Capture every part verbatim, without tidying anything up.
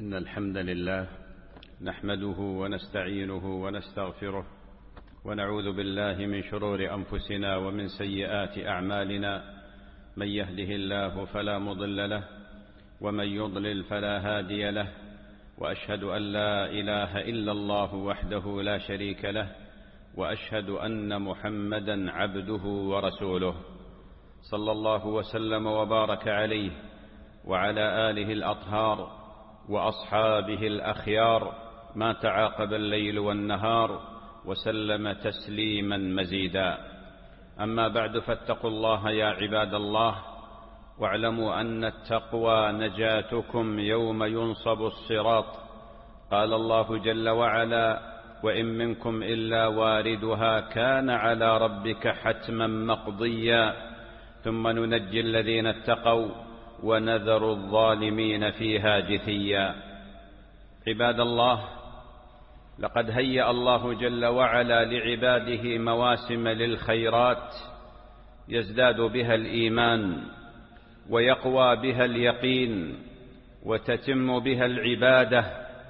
إن الحمد لله نحمده ونستعينه ونستغفره ونعوذ بالله من شرور أنفسنا ومن سيئات أعمالنا. من يهده الله فلا مضل له ومن يضلل فلا هادي له، وأشهد أن لا إله إلا الله وحده لا شريك له، وأشهد أن محمدا عبده ورسوله، صلى الله وسلم وبارك عليه وعلى آله الأطهار وأصحابه الأخيار ما تعاقب الليل والنهار، وسلم تسليما مزيدا. أما بعد، فاتقوا الله يا عباد الله، واعلموا أن التقوى نجاتكم يوم ينصب الصراط. قال الله جل وعلا: وإن منكم إلا واردها كان على ربك حتما مقضيا ثم ننجي الذين اتقوا ونذر الظالمين فيها جثيا. عباد الله، لقد هيأ الله جل وعلا لعباده مواسم للخيرات يزداد بها الإيمان ويقوى بها اليقين وتتم بها العبادة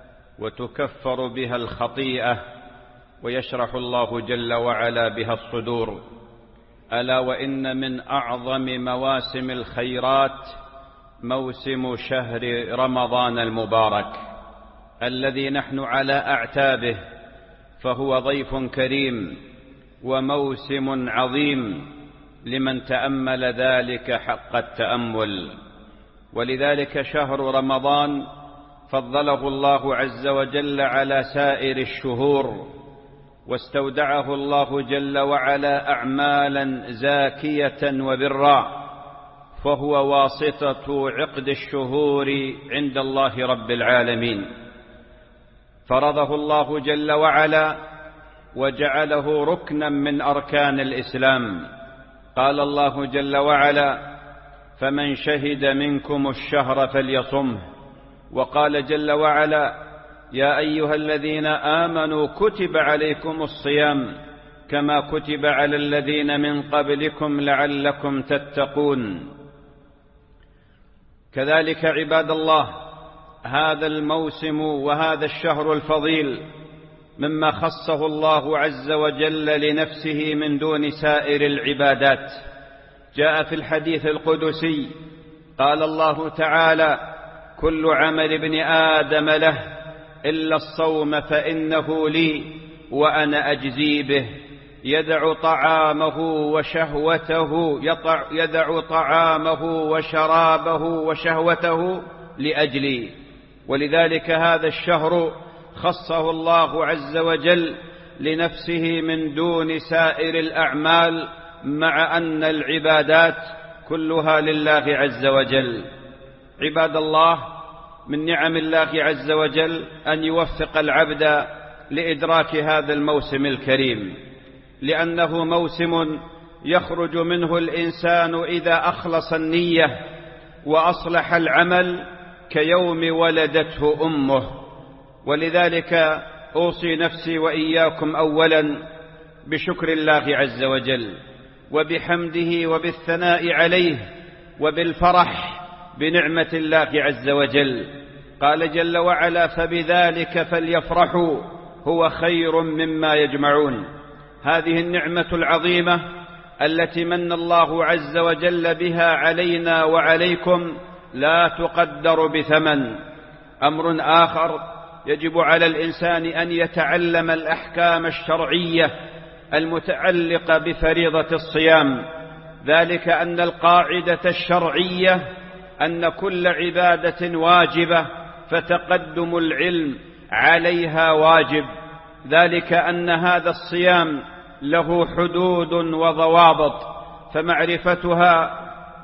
وتكفر بها الخطيئة ويشرح الله جل وعلا بها الصدور. ألا وإن من أعظم مواسم الخيرات موسم شهر رمضان المبارك الذي نحن على أعتابه، فهو ضيف كريم وموسم عظيم لمن تأمل ذلك حق التأمل. ولذلك شهر رمضان فضله الله عز وجل على سائر الشهور، واستودعه الله جل وعلا أعمالا زاكية وبرا، فهو واسطة عقد الشهور عند الله رب العالمين. فرضه الله جل وعلا وجعله ركنا من أركان الإسلام. قال الله جل وعلا: فمن شهد منكم الشهر فليصمه. وقال جل وعلا: يا أيها الذين آمنوا كتب عليكم الصيام كما كتب على الذين من قبلكم لعلكم تتقون. كذلك عباد الله، هذا الموسم وهذا الشهر الفضيل مما خصه الله عز وجل لنفسه من دون سائر العبادات. جاء في الحديث القدسي: قال الله تعالى: كل عمل ابن آدم له إلا الصوم فإنه لي وأنا أجزي به. يدع طعامه وشهوته يطع يدع طعامه وشرابه وشهوته لأجلي. ولذلك هذا الشهر خصه الله عز وجل لنفسه من دون سائر الأعمال، مع أن العبادات كلها لله عز وجل. عباد الله، من نعم الله عز وجل أن يوفق العبد لإدراك هذا الموسم الكريم، لأنه موسم يخرج منه الإنسان إذا أخلص النية وأصلح العمل كيوم ولدته أمه. ولذلك أوصي نفسي وإياكم أولا بشكر الله عز وجل وبحمده وبالثناء عليه وبالفرح بنعمة الله عز وجل. قال جل وعلا: فبذلك فليفرحوا هو خير مما يجمعون. هذه النعمة العظيمة التي من الله عز وجل بها علينا وعليكم لا تقدر بثمن. أمر آخر يجب على الإنسان أن يتعلم الأحكام الشرعية المتعلقة بفريضة الصيام، ذلك أن القاعدة الشرعية أن كل عبادة واجبة فتقدم العلم عليها واجب، ذلك أن هذا الصيام له حدود وضوابط، فمعرفتها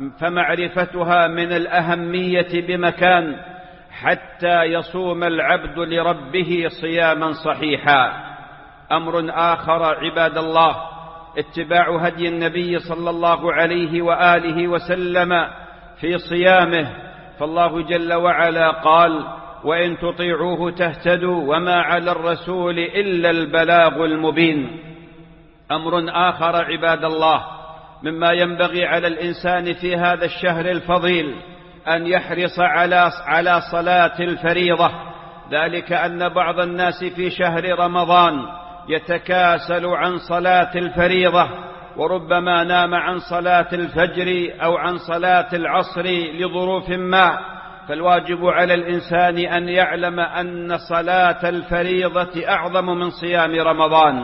فمعرفتها من الأهمية بمكان حتى يصوم العبد لربه صياما صحيحا. أمر آخر عباد الله: اتباع هدي النبي صلى الله عليه وآله وسلم في صيامه، فالله جل وعلا قال: وإن تطيعوه تهتدوا وما على الرسول إلا البلاغ المبين. أمر آخر عباد الله مما ينبغي على الإنسان في هذا الشهر الفضيل أن يحرص على على صلاة الفريضة، ذلك أن بعض الناس في شهر رمضان يتكاسل عن صلاة الفريضة، وربما نام عن صلاة الفجر أو عن صلاة العصر لظروف ما، فالواجب على الإنسان أن يعلم أن صلاة الفريضة أعظم من صيام رمضان،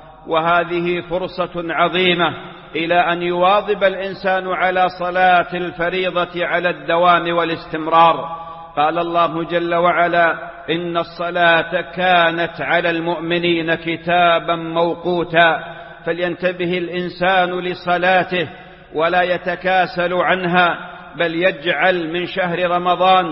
وهذه فرصة عظيمة إلى أن يواظب الإنسان على صلاة الفريضة على الدوام والاستمرار. قال الله جل وعلا: إن الصلاة كانت على المؤمنين كتابا موقوتا، فلينتبه الإنسان لصلاته ولا يتكاسل عنها، بل يجعل من شهر رمضان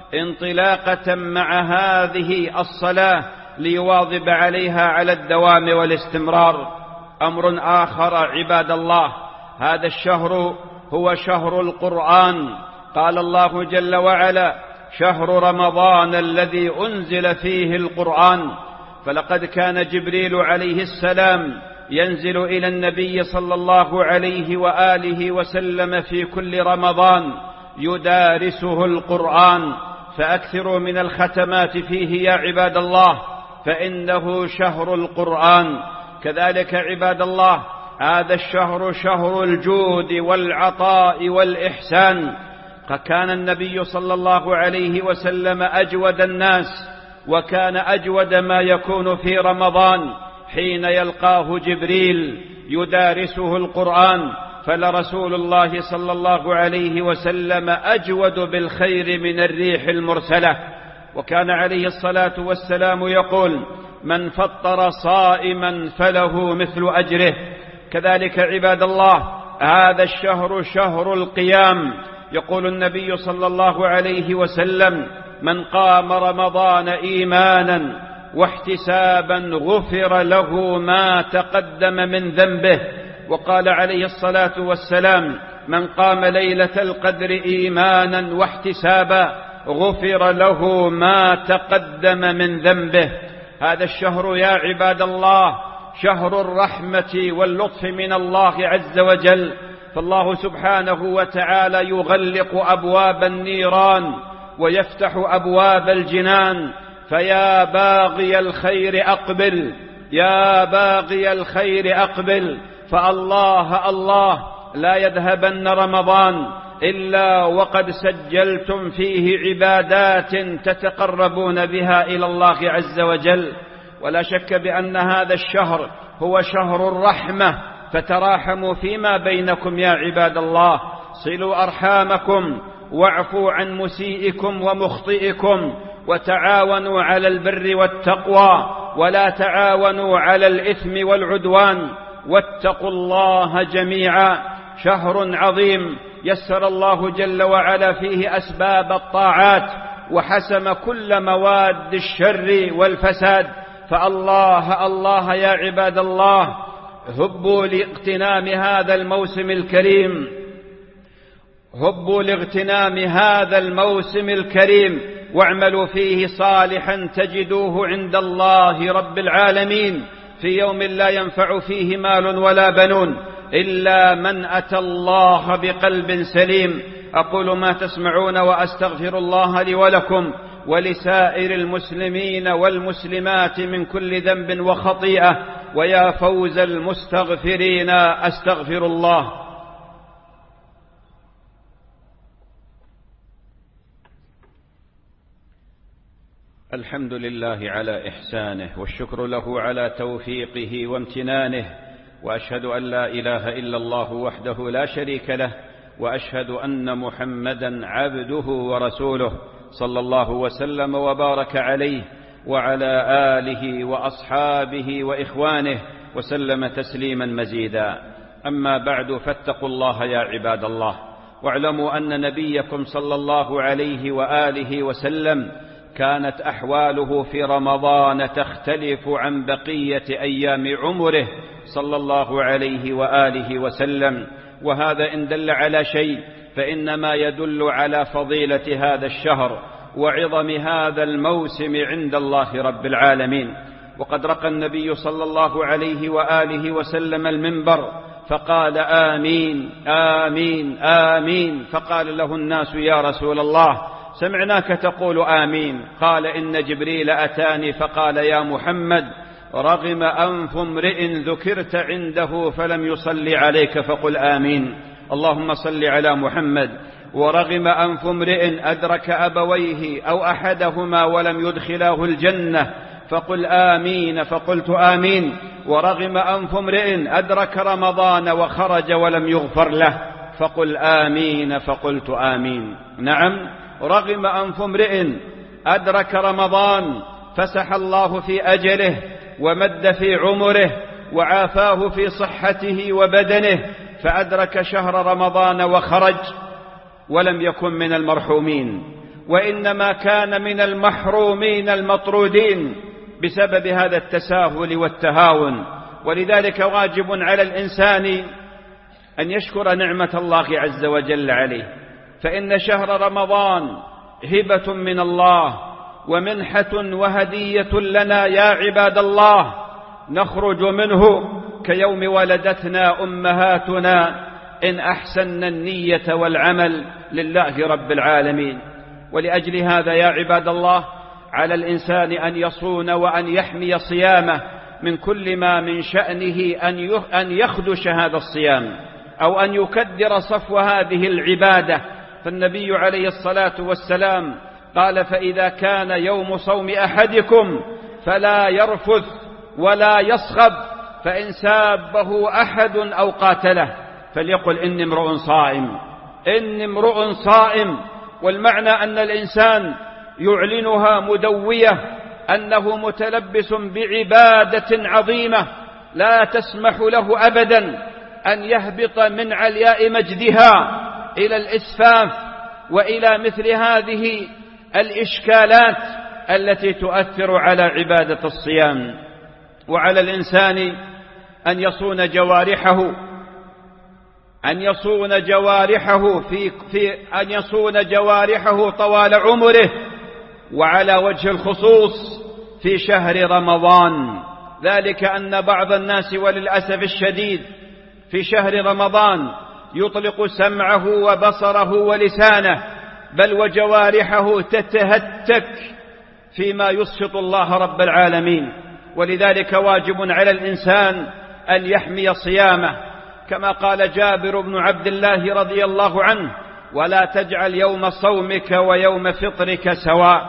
انطلاقة مع هذه الصلاة ليواظب عليها على الدوام والاستمرار. أمر آخر عباد الله، هذا الشهر هو شهر القرآن. قال الله جل وعلا: شهر رمضان الذي أنزل فيه القرآن. فلقد كان جبريل عليه السلام ينزل إلى النبي صلى الله عليه وآله وسلم في كل رمضان يدارسه القرآن، فأكثروا من الختمات فيه يا عباد الله، فإنه شهر القرآن. كذلك عباد الله، هذا الشهر شهر الجود والعطاء والإحسان، فكان النبي صلى الله عليه وسلم أجود الناس، وكان أجود ما يكون في رمضان حين يلقاه جبريل يدارسه القرآن، فلرسول الله صلى الله عليه وسلم أجود بالخير من الريح المرسلة. وكان عليه الصلاة والسلام يقول: من فطر صائما فله مثل أجره. كذلك عباد الله، هذا الشهر شهر القيام. يقول النبي صلى الله عليه وسلم: من قام رمضان إيمانا واحتسابا غفر له ما تقدم من ذنبه. وقال عليه الصلاة والسلام: من قام ليلة القدر إيمانا واحتسابا غفر له ما تقدم من ذنبه. هذا الشهر يا عباد الله شهر الرحمة واللطف من الله عز وجل، فالله سبحانه وتعالى يغلق أبواب النيران ويفتح أبواب الجنان. فيا باغي الخير أقبل، يا باغي الخير أقبل، فالله الله لا يذهبن رمضان إلا وقد سجلتم فيه عبادات تتقربون بها إلى الله عز وجل. ولا شك بأن هذا الشهر هو شهر الرحمة، فتراحموا فيما بينكم يا عباد الله، صلوا أرحامكم، واعفوا عن مسيئكم ومخطئكم، وتعاونوا على البر والتقوى، ولا تعاونوا على الإثم والعدوان، واتقوا الله جميعا. شهر عظيم يسر الله جل وعلا فيه أسباب الطاعات، وحسم كل مواد الشر والفساد. فالله الله يا عباد الله، هبوا لاغتنام هذا الموسم الكريم، هبوا لاغتنام هذا الموسم الكريم، واعملوا فيه صالحا تجدوه عند الله رب العالمين في يوم لا ينفع فيه مال ولا بنون إلا من أتى الله بقلب سليم. أقول ما تسمعون، وأستغفر الله لي ولكم ولسائر المسلمين والمسلمات من كل ذنب وخطيئة، ويا فوز المستغفرين، أستغفر الله. الحمد لله على إحسانه، والشكر له على توفيقه وامتنانه، وأشهد أن لا إله إلا الله وحده لا شريك له، وأشهد أن محمدا عبده ورسوله صلى الله وسلم وبارك عليه وعلى آله وأصحابه وإخوانه وسلم تسليما مزيدا. أما بعد، فاتقوا الله يا عباد الله، واعلموا أن نبيكم صلى الله عليه وآله وسلم كانت أحواله في رمضان تختلف عن بقية أيام عمره صلى الله عليه وآله وسلم، وهذا إن دل على شيء فإنما يدل على فضيلة هذا الشهر وعظم هذا الموسم عند الله رب العالمين. وقد رقى النبي صلى الله عليه وآله وسلم المنبر فقال آمين آمين آمين. فقال له الناس يا رسول الله سمعناك تقول آمين. قال إن جبريل أتاني فقال يا محمد رغم أنف امرئ ذكرت عنده فلم يصلي عليك فقل آمين. اللهم صل على محمد. ورغم أنف امرئ أدرك أبويه أو أحدهما ولم يدخلاه الجنة فقل آمين فقلت آمين. ورغم أنف امرئ أدرك رمضان وخرج ولم يغفر له فقل آمين فقلت آمين. نعم، رغم أنف امرئ أدرك رمضان فسح الله في أجله ومد في عمره وعافاه في صحته وبدنه فأدرك شهر رمضان وخرج ولم يكن من المرحومين، وإنما كان من المحرومين المطرودين بسبب هذا التساهل والتهاون. ولذلك واجب على الإنسان أن يشكر نعمة الله عز وجل عليه، فإن شهر رمضان هبة من الله ومنحة وهدية لنا يا عباد الله، نخرج منه كيوم ولدتنا أمهاتنا إن أحسننا النية والعمل لله رب العالمين. ولأجل هذا يا عباد الله على الإنسان أن يصون وأن يحمي صيامه من كل ما من شأنه أن يخدش هذا الصيام أو أن يكدر صفو هذه العبادة. فالنبي عليه الصلاة والسلام قال فإذا كان يوم صوم أحدكم فلا يرفث ولا يصخب، فإن سابه أحد أو قاتله فليقل إني امرؤ صائم إني امرؤ صائم. والمعنى أن الإنسان يعلنها مدوية أنه متلبس بعبادة عظيمة لا تسمح له أبدا أن يهبط من علياء مجدها إلى الإسفاف وإلى مثل هذه الإشكالات التي تؤثر على عبادة الصيام. وعلى الإنسان أن يصون جوارحه أن يصون جوارحه في, في أن يصون جوارحه طوال عمره، وعلى وجه الخصوص في شهر رمضان. ذلك أن بعض الناس وللأسف الشديد في شهر رمضان يطلق سمعه وبصره ولسانه بل وجوارحه تتهتك فيما يسخط الله رب العالمين. ولذلك واجب على الإنسان أن يحمي صيامه، كما قال جابر بن عبد الله رضي الله عنه ولا تجعل يوم صومك ويوم فطرك سواء.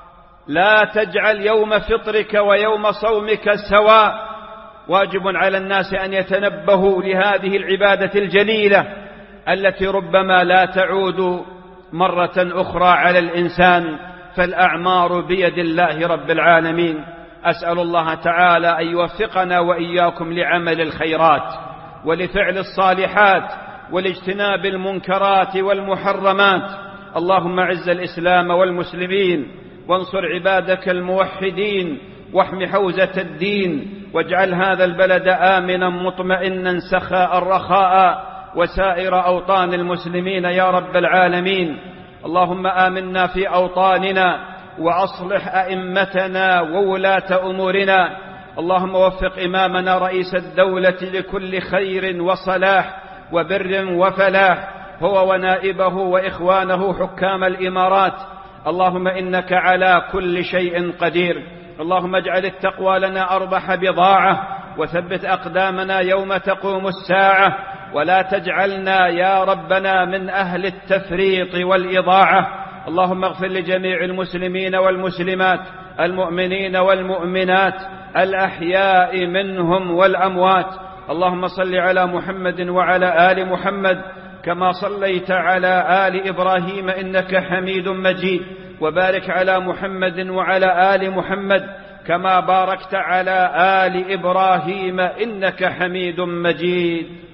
لا تجعل يوم فطرك ويوم صومك سواء. واجب على الناس أن يتنبهوا لهذه العبادة الجليلة التي ربما لا تعود مرة أخرى على الإنسان، فالأعمار بيد الله رب العالمين. أسأل الله تعالى أن يوفقنا وإياكم لعمل الخيرات ولفعل الصالحات ولاجتناب المنكرات والمحرمات. اللهم اعز الإسلام والمسلمين وانصر عبادك الموحدين واحم حوزة الدين، واجعل هذا البلد آمنا مطمئنا سخاء رخاء وسائر أوطان المسلمين يا رب العالمين. اللهم آمنا في أوطاننا وأصلح أئمتنا وولاة أمورنا. اللهم وفق إمامنا رئيس الدولة لكل خير وصلاح وبر وفلاح، هو ونائبه وإخوانه حكام الإمارات. اللهم إنك على كل شيء قدير. اللهم اجعل التقوى لنا أربح بضاعة، وثبت أقدامنا يوم تقوم الساعة، ولا تجعلنا يا ربنا من أهل التفريط والإضاعة. اللهم اغفر لجميع المسلمين والمسلمات المؤمنين والمؤمنات الأحياء منهم والأموات. اللهم صل على محمد وعلى آل محمد كما صليت على آل إبراهيم إنك حميد مجيد، وبارك على محمد وعلى آل محمد كما باركت على آل إبراهيم إنك حميد مجيد.